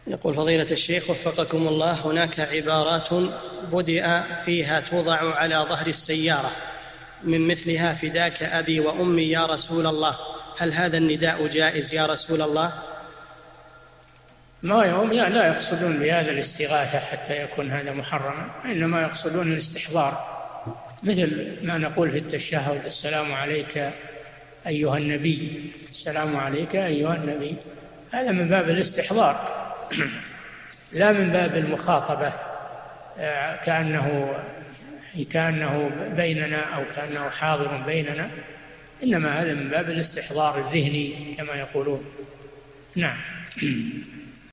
يقول فضيلة الشيخ وفقكم الله، هناك عبارات بدأ فيها توضع على ظهر السيارة من مثلها فداك أبي وأمي يا رسول الله، هل هذا النداء جائز يا رسول الله؟ ما هم لا يقصدون بهذا الاستغاثة حتى يكون هذا محرما، إنما يقصدون الاستحضار، مثل ما نقول في التشهد السلام عليك أيها النبي، السلام عليك أيها النبي، هذا من باب الاستحضار لا من باب المخاطبة كأنه بيننا أو كأنه حاضر بيننا، إنما هذا من باب الاستحضار الذهني كما يقولون. نعم.